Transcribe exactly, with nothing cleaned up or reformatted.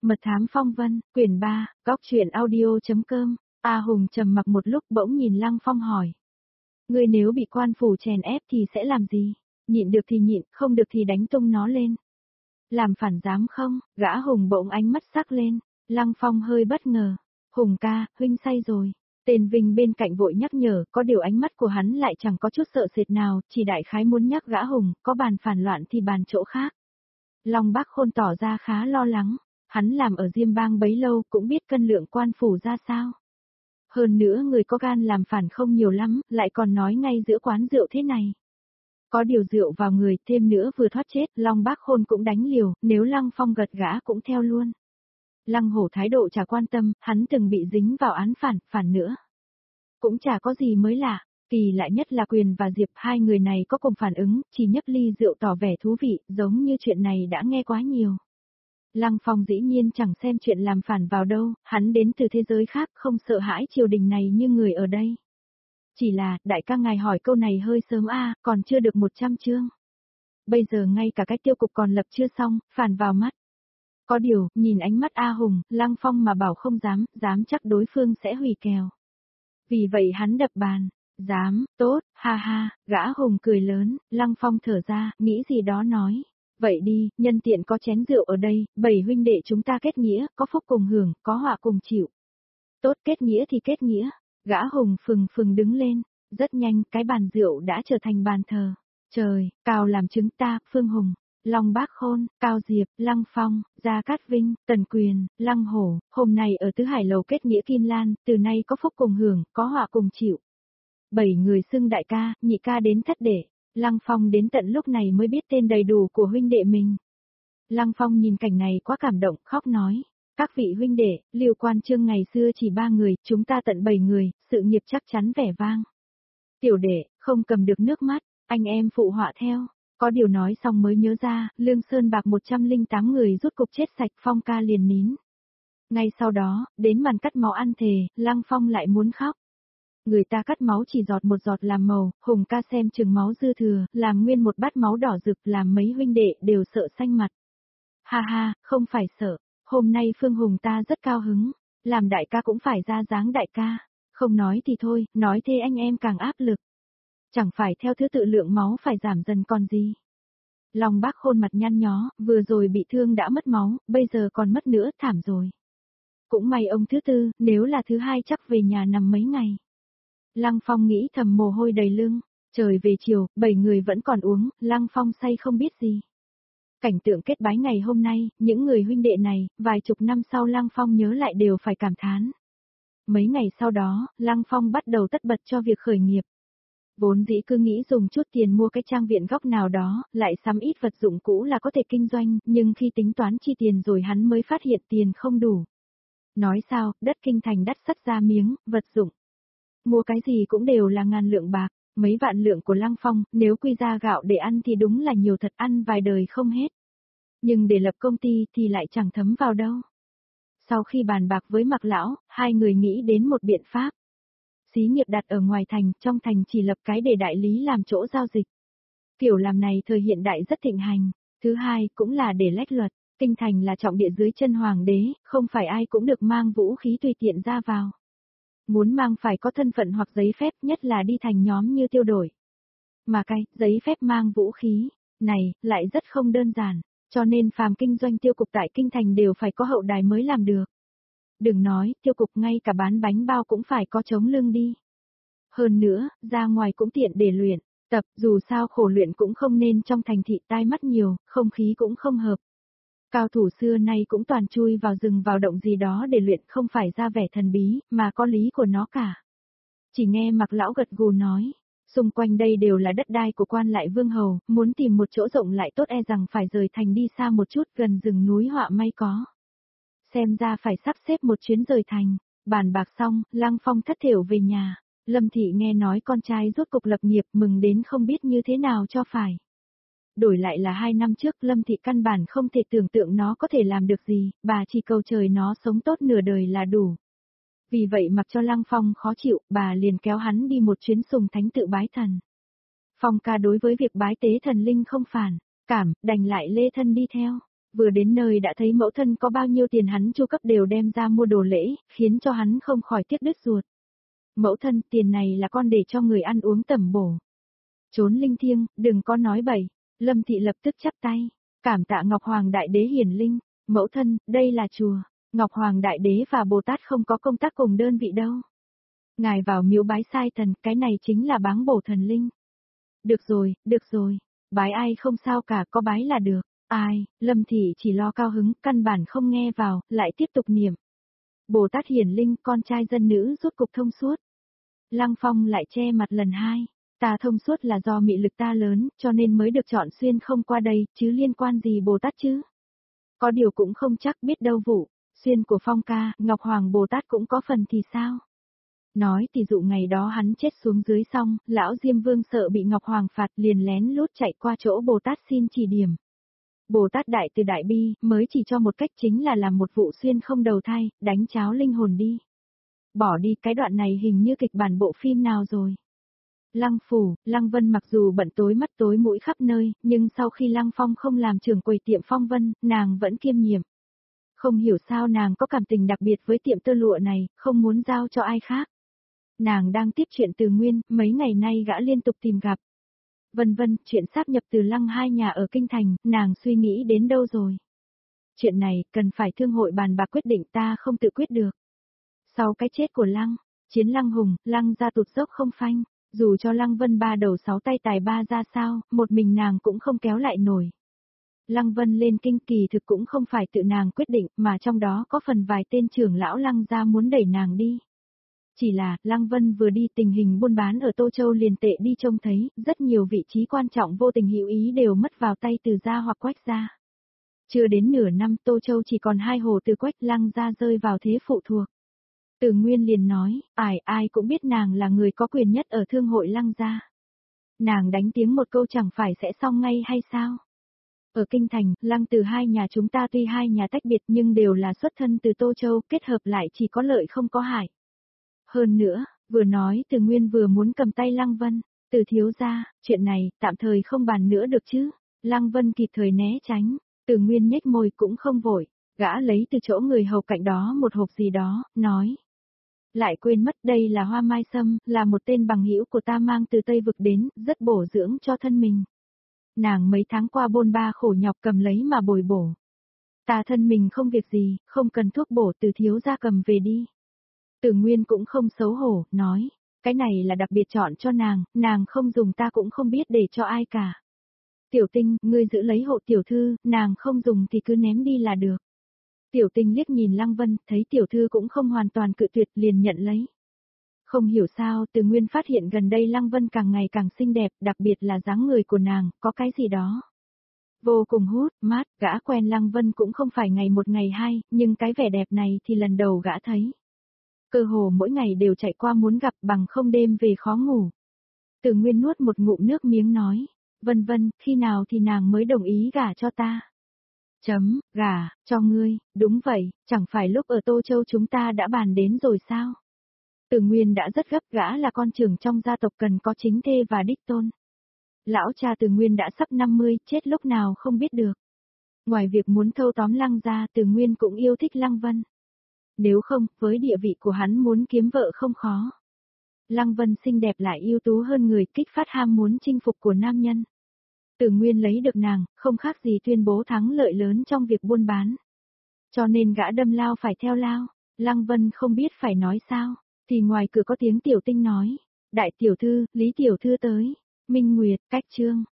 Mật thám phong vân, quyển ba, góc truyện audio.com. A Hùng trầm mặc một lúc bỗng nhìn Lăng Phong hỏi. Ngươi nếu bị quan phủ chèn ép thì sẽ làm gì? Nhịn được thì nhịn, không được thì đánh tung nó lên. Làm phản dám không? Gã Hùng bỗng ánh mắt sắc lên. Lăng Phong hơi bất ngờ. Hùng ca, huynh say rồi. Tên Vinh bên cạnh vội nhắc nhở, có điều ánh mắt của hắn lại chẳng có chút sợ sệt nào, chỉ đại khái muốn nhắc gã Hùng, có bàn phản loạn thì bàn chỗ khác. Long Bác Khôn tỏ ra khá lo lắng. Hắn làm ở Diêm Bang bấy lâu cũng biết cân lượng quan phủ ra sao. Hơn nữa người có gan làm phản không nhiều lắm, lại còn nói ngay giữa quán rượu thế này. Có điều rượu vào người, thêm nữa vừa thoát chết, Long Bác Khôn cũng đánh liều, nếu Lăng Phong gật gã cũng theo luôn. Lăng Hổ thái độ chả quan tâm, hắn từng bị dính vào án phản, phản nữa. Cũng chả có gì mới lạ, kỳ lạ nhất là Quyền và Diệp, hai người này có cùng phản ứng, chỉ nhấp ly rượu tỏ vẻ thú vị, giống như chuyện này đã nghe quá nhiều. Lăng Phong dĩ nhiên chẳng xem chuyện làm phản vào đâu, hắn đến từ thế giới khác không sợ hãi triều đình này như người ở đây. Chỉ là, đại ca ngài hỏi câu này hơi sớm a, còn chưa được một trăm chương. Bây giờ ngay cả cái tiêu cục còn lập chưa xong, phản vào mắt. Có điều, nhìn ánh mắt A Hùng, Lăng Phong mà bảo không dám, dám chắc đối phương sẽ hủy kèo. Vì vậy hắn đập bàn, dám, tốt, ha ha, gã Hùng cười lớn, Lăng Phong thở ra, nghĩ gì đó nói. Vậy đi, nhân tiện có chén rượu ở đây, bảy huynh đệ chúng ta kết nghĩa, có phúc cùng hưởng, có họa cùng chịu. Tốt, kết nghĩa thì kết nghĩa. Gã Hùng phừng phừng đứng lên, rất nhanh cái bàn rượu đã trở thành bàn thờ. Trời, Cao làm chứng ta, Phương Hùng, Long Bác Khôn, Cao Diệp, Lăng Phong, Gia Cát Vinh, Tần Quyền, Lăng Hổ, hôm nay ở Tứ Hải Lầu kết nghĩa Kim Lan, từ nay có phúc cùng hưởng, có họa cùng chịu. Bảy người xưng đại ca, nhị ca đến thất đệ. Lăng Phong đến tận lúc này mới biết tên đầy đủ của huynh đệ mình. Lăng Phong nhìn cảnh này quá cảm động, khóc nói. Các vị huynh đệ, Liêu Quan Chương ngày xưa chỉ ba người, chúng ta tận bảy người, sự nghiệp chắc chắn vẻ vang. Tiểu đệ, không cầm được nước mắt, anh em phụ họa theo. Có điều nói xong mới nhớ ra, Lương Sơn Bạc một trăm lẻ tám người rút cục chết sạch, Phong ca liền nín. Ngay sau đó, đến màn cắt máu ăn thề, Lăng Phong lại muốn khóc. Người ta cắt máu chỉ giọt một giọt làm màu, Hùng ca xem chừng máu dư thừa, làm nguyên một bát máu đỏ rực, làm mấy huynh đệ đều sợ xanh mặt. Ha ha, không phải sợ, hôm nay Phương Hùng ta rất cao hứng, làm đại ca cũng phải ra dáng đại ca, không nói thì thôi, nói thế anh em càng áp lực. Chẳng phải theo thứ tự lượng máu phải giảm dần còn gì. Long Bác Khôn mặt nhăn nhó, vừa rồi bị thương đã mất máu, bây giờ còn mất nữa, thảm rồi. Cũng may ông thứ tư, nếu là thứ hai chắc về nhà nằm mấy ngày. Lăng Phong nghĩ thầm mồ hôi đầy lưng, trời về chiều, bảy người vẫn còn uống, Lăng Phong say không biết gì. Cảnh tượng kết bái ngày hôm nay, những người huynh đệ này, vài chục năm sau Lăng Phong nhớ lại đều phải cảm thán. Mấy ngày sau đó, Lăng Phong bắt đầu tất bật cho việc khởi nghiệp. Vốn dĩ cứ nghĩ dùng chút tiền mua cái trang viện góc nào đó, lại sắm ít vật dụng cũ là có thể kinh doanh, nhưng khi tính toán chi tiền rồi hắn mới phát hiện tiền không đủ. Nói sao, đất kinh thành đắt sắt ra miếng, vật dụng. Mua cái gì cũng đều là ngàn lượng bạc, mấy vạn lượng của Lăng Phong, nếu quy ra gạo để ăn thì đúng là nhiều thật, ăn vài đời không hết. Nhưng để lập công ty thì lại chẳng thấm vào đâu. Sau khi bàn bạc với Mạc Lão, hai người nghĩ đến một biện pháp. Xí nghiệp đặt ở ngoài thành, trong thành chỉ lập cái để đại lý làm chỗ giao dịch. Kiểu làm này thời hiện đại rất thịnh hành. Thứ hai, cũng là để lách luật, kinh thành là trọng địa dưới chân hoàng đế, không phải ai cũng được mang vũ khí tùy tiện ra vào. Muốn mang phải có thân phận hoặc giấy phép, nhất là đi thành nhóm như Tiêu Đổi. Mà cái, giấy phép mang vũ khí, này, lại rất không đơn giản, cho nên phàm kinh doanh tiêu cục tại kinh thành đều phải có hậu đài mới làm được. Đừng nói, tiêu cục ngay cả bán bánh bao cũng phải có chống lưng đi. Hơn nữa, ra ngoài cũng tiện để luyện, tập, dù sao khổ luyện cũng không nên trong thành thị tai mắt nhiều, không khí cũng không hợp. Cao thủ xưa nay cũng toàn chui vào rừng vào động gì đó để luyện, không phải ra vẻ thần bí, mà có lý của nó cả. Chỉ nghe Mạc Lão gật gù nói, xung quanh đây đều là đất đai của quan lại vương hầu, muốn tìm một chỗ rộng lại tốt e rằng phải rời thành đi xa một chút, gần rừng núi họa may có. Xem ra phải sắp xếp một chuyến rời thành. Bàn bạc xong, Lăng Phong thất thểu về nhà. Lâm Thị nghe nói con trai rốt cục lập nghiệp, mừng đến không biết như thế nào cho phải. Đổi lại là hai năm trước, Lâm Thị căn bản không thể tưởng tượng nó có thể làm được gì, bà chỉ cầu trời nó sống tốt nửa đời là đủ. Vì vậy mặc cho Lăng Phong khó chịu, bà liền kéo hắn đi một chuyến sùng thánh tự bái thần. Phong ca đối với việc bái tế thần linh không phản cảm, đành lại lê thân đi theo. Vừa đến nơi đã thấy mẫu thân có bao nhiêu tiền hắn chu cấp đều đem ra mua đồ lễ, khiến cho hắn không khỏi tiếc đứt ruột. Mẫu thân, tiền này là con để cho người ăn uống tẩm bổ. Trốn linh thiêng, đừng có nói bậy. Lâm Thị lập tức chắp tay, cảm tạ Ngọc Hoàng Đại Đế hiển linh. Mẫu thân, đây là chùa, Ngọc Hoàng Đại Đế và Bồ Tát không có công tác cùng đơn vị đâu. Ngài vào miếu bái sai thần, cái này chính là báng bổ thần linh. Được rồi, được rồi, bái ai không sao cả, có bái là được. Ai, Lâm Thị chỉ lo cao hứng, căn bản không nghe vào, lại tiếp tục niệm. Bồ Tát hiển linh, con trai dân nữ rốt cục thông suốt. Lăng Phong lại che mặt lần hai. Ta thông suốt là do mị lực ta lớn, cho nên mới được chọn xuyên không qua đây, chứ liên quan gì Bồ Tát chứ? Có điều cũng không chắc, biết đâu vụ, xuyên của Phong ca, Ngọc Hoàng Bồ Tát cũng có phần thì sao? Nói thì dụ ngày đó hắn chết xuống dưới xong, lão Diêm Vương sợ bị Ngọc Hoàng phạt liền lén lút chạy qua chỗ Bồ Tát xin chỉ điểm. Bồ Tát đại từ đại bi, mới chỉ cho một cách chính là làm một vụ xuyên không đầu thai, đánh cháo linh hồn đi. Bỏ đi, cái đoạn này hình như kịch bản bộ phim nào rồi. Lăng Phủ, Lăng Vân mặc dù bận tối mắt tối mũi khắp nơi, nhưng sau khi Lăng Phong không làm trưởng quầy tiệm Phong Vân, nàng vẫn kiêm nhiệm. Không hiểu sao nàng có cảm tình đặc biệt với tiệm tơ lụa này, không muốn giao cho ai khác. Nàng đang tiếp chuyện từ Nguyên, mấy ngày nay gã liên tục tìm gặp. Vân vân, chuyện sáp nhập từ Lăng hai nhà ở Kinh Thành, nàng suy nghĩ đến đâu rồi? Chuyện này, cần phải thương hội bàn bạc quyết định, ta không tự quyết được. Sau cái chết của Lăng, chiến Lăng Hùng, Lăng ra tụt dốc không phanh, dù cho Lăng Vân ba đầu sáu tay tài ba ra sao, một mình nàng cũng không kéo lại nổi. Lăng Vân lên kinh kỳ thực cũng không phải tự nàng quyết định, mà trong đó có phần vài tên trưởng lão Lăng gia muốn đẩy nàng đi. Chỉ là, Lăng Vân vừa đi tình hình buôn bán ở Tô Châu liền tệ đi, trông thấy, rất nhiều vị trí quan trọng vô tình hữu ý đều mất vào tay Từ gia hoặc Quách gia. Chưa đến nửa năm Tô Châu chỉ còn hai hồ Từ Quách, Lăng gia rơi vào thế phụ thuộc. Từ Nguyên liền nói, ai ai cũng biết nàng là người có quyền nhất ở thương hội Lăng gia. Nàng đánh tiếng một câu chẳng phải sẽ xong ngay hay sao? Ở Kinh Thành, Lăng Từ hai nhà chúng ta tuy hai nhà tách biệt nhưng đều là xuất thân từ Tô Châu, kết hợp lại chỉ có lợi không có hại. Hơn nữa, vừa nói Từ Nguyên vừa muốn cầm tay Lăng Vân, Từ thiếu gia, chuyện này, tạm thời không bàn nữa được chứ? Lăng Vân kịp thời né tránh, Từ Nguyên nhếch môi cũng không vội, gã lấy từ chỗ người hầu cạnh đó một hộp gì đó, nói. Lại quên mất đây là hoa mai sâm, là một tên bằng hữu của ta mang từ Tây Vực đến, rất bổ dưỡng cho thân mình. Nàng mấy tháng qua bôn ba khổ nhọc cầm lấy mà bồi bổ. Ta thân mình không việc gì, không cần thuốc bổ, Từ thiếu gia cầm về đi. Từ Nguyên cũng không xấu hổ, nói, cái này là đặc biệt chọn cho nàng, nàng không dùng ta cũng không biết để cho ai cả. Tiểu Tinh, ngươi giữ lấy hộ tiểu thư, nàng không dùng thì cứ ném đi là được. Tiểu Tinh liếc nhìn Lăng Vân, thấy tiểu thư cũng không hoàn toàn cự tuyệt liền nhận lấy. Không hiểu sao, Từ Nguyên phát hiện gần đây Lăng Vân càng ngày càng xinh đẹp, đặc biệt là dáng người của nàng, có cái gì đó. Vô cùng hút, mát, gã quen Lăng Vân cũng không phải ngày một ngày hai, nhưng cái vẻ đẹp này thì lần đầu gã thấy. Cơ hồ mỗi ngày đều chạy qua muốn gặp, bằng không đêm về khó ngủ. Từ Nguyên nuốt một ngụm nước miếng nói, Vân Vân, khi nào thì nàng mới đồng ý gả cho ta? Chấm, gả, cho ngươi, đúng vậy, chẳng phải lúc ở Tô Châu chúng ta đã bàn đến rồi sao? Từ Nguyên đã rất gấp, gã là con trưởng trong gia tộc cần có chính thê và đích tôn. Lão cha Từ Nguyên đã sắp năm mươi, chết lúc nào không biết được. Ngoài việc muốn thâu tóm Lăng ra, Từ Nguyên cũng yêu thích Lăng Vân. Nếu không, với địa vị của hắn muốn kiếm vợ không khó. Lăng Vân xinh đẹp lại ưu tú hơn người, kích phát ham muốn chinh phục của nam nhân. Từ Nguyên lấy được nàng, không khác gì tuyên bố thắng lợi lớn trong việc buôn bán. Cho nên gã đâm lao phải theo lao, Lăng Vân không biết phải nói sao, thì ngoài cửa có tiếng Tiểu Tinh nói, đại tiểu thư, Lý tiểu thư tới, Minh Nguyệt, Cách Trương,